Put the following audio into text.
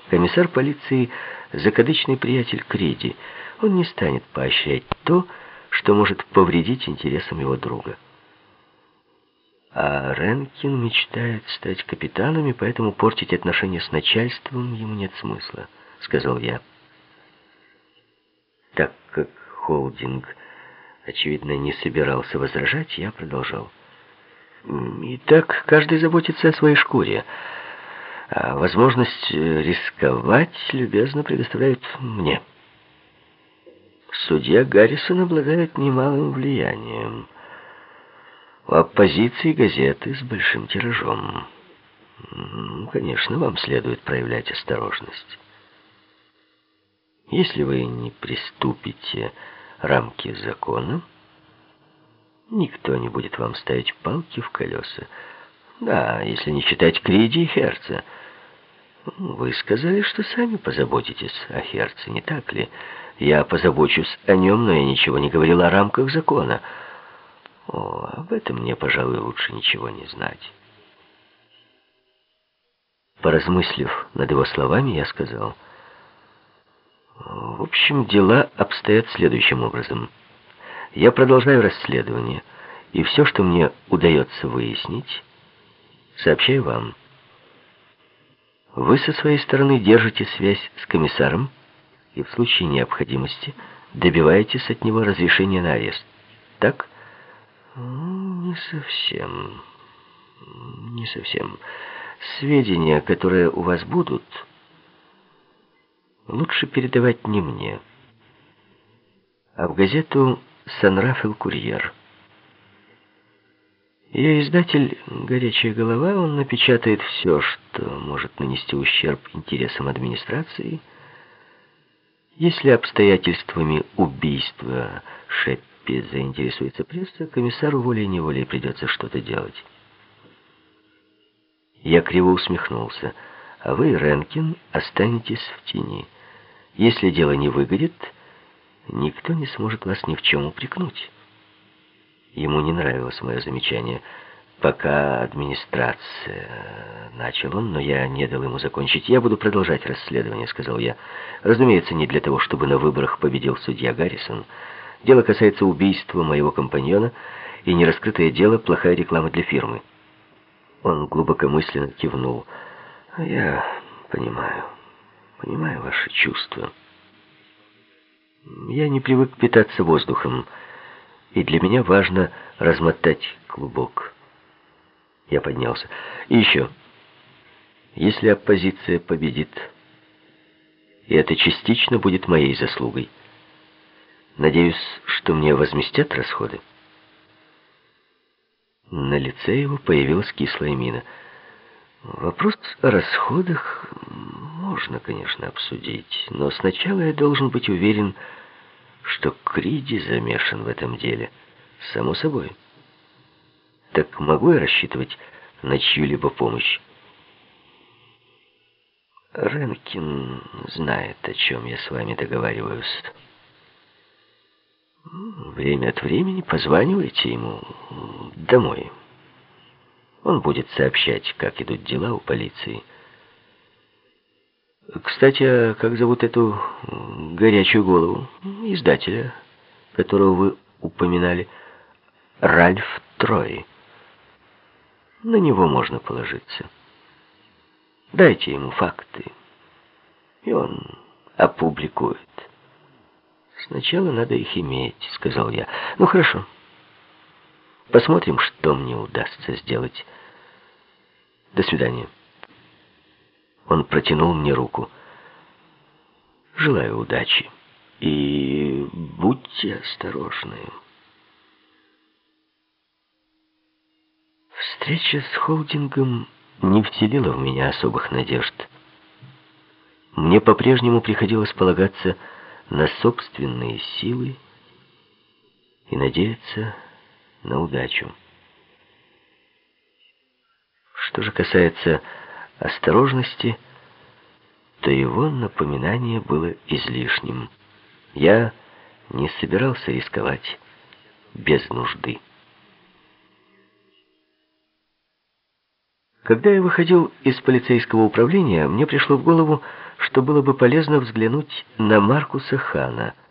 Комиссар полиции — закадычный приятель Криди. Он не станет поощрять то, что может повредить интересам его друга. А Ренкин мечтает стать капитаном, и поэтому портить отношения с начальством ему нет смысла, сказал я. Так как Холдинг, очевидно, не собирался возражать, я продолжал. Итак, каждый заботится о своей шкуре, а возможность рисковать любезно предоставляет мне. Судья Гаррисон обладает немалым влиянием. У оппозиции газеты с большим тиражом. Конечно, вам следует проявлять осторожность. Если вы не приступите рамки закона, никто не будет вам ставить палки в колеса. Да, если не считать Криди и Херца. Вы сказали, что сами позаботитесь о Херце, не так ли? Я позабочусь о нем, но я ничего не говорил о рамках закона. О, об этом мне, пожалуй, лучше ничего не знать. Поразмыслив над его словами, я сказал: в общем, дела обстоят следующим образом. Я продолжаю расследование, и все, что мне удается выяснить, сообщаю вам. Вы со своей стороны держите связь с комиссаром и в случае необходимости добиваетесь от него разрешения на арест. Так? Не совсем. Не совсем. Сведения, которые у вас будут, лучше передавать не мне, а в газету «Сан-Рафаэл-Курьер». Ее издатель — горячая голова, он напечатает все, что может нанести ущерб интересам администрации. Если обстоятельствами убийства Шеппи заинтересуется пресса, комиссару волей-неволей придется что-то делать. Я криво усмехнулся. А вы, Ренкин, останетесь в тени. Если дело не выгорит, никто не сможет вас ни в чем упрекнуть. Ему не нравилось мое замечание. Пока администрация... Начал он, но я не дал ему закончить. Я буду продолжать расследование, сказал я. Разумеется, не для того, чтобы на выборах победил судья Гаррисон. Дело касается убийства моего компаньона, и нераскрытое дело — плохая реклама для фирмы. Он глубокомысленно кивнул. Я понимаю ваши чувства. Я не привык питаться воздухом, и для меня важно размотать клубок. Я поднялся. И еще, если оппозиция победит, и это частично будет моей заслугой, надеюсь, что мне возместят расходы. На лице его появилась кислая мина. Вопрос о расходах можно, конечно, обсудить, но сначала я должен быть уверен, что Криди замешан в этом деле. Само собой. Так могу я рассчитывать на чью-либо помощь? Ренкин знает, о чем я с вами договариваюсь. Время от времени позванивайте ему домой. Он будет сообщать, как идут дела у полиции. Кстати, а как зовут эту горячую голову? Издателя, которого вы упоминали? Ральф Трой. На него можно положиться. Дайте ему факты, и он опубликует. Сначала надо их иметь, сказал я. Ну, хорошо. Посмотрим, что мне удастся сделать. До свидания. Он протянул мне руку. Желаю удачи. И будьте осторожны. Встреча с Холдингом не вселила в меня особых надежд. Мне по-прежнему приходилось полагаться на собственные силы и надеяться на удачу. Что же касается осторожности, то его напоминание было излишним. Я не собирался рисковать без нужды. Когда я выходил из полицейского управления, мне пришло в голову, что было бы полезно взглянуть на Маркуса Хана.